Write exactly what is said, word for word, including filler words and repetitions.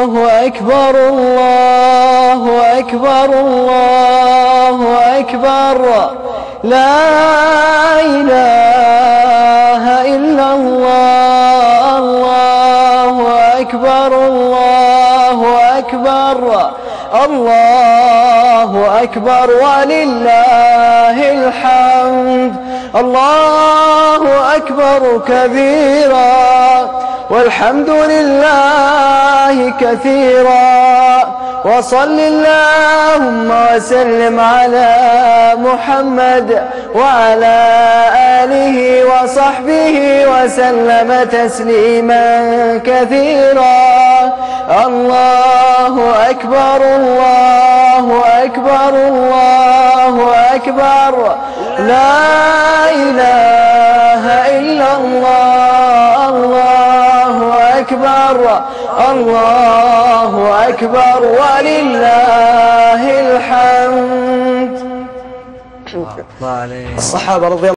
أكبر الله أكبر الله أكبر لا إله إلا الله الله أكبر الله أكبر الله أكبر ولله الحمد الله أكبر كبيرا والحمد لله كثيرا وصل اللهم وسلم على محمد وعلى آله وصحبه وسلم تسليما كثيرا الله أكبر الله أكبر الله أكبر لا إله إلا الله الله أكبر الله أكبر ولله الحمد. الصحابة رضي الله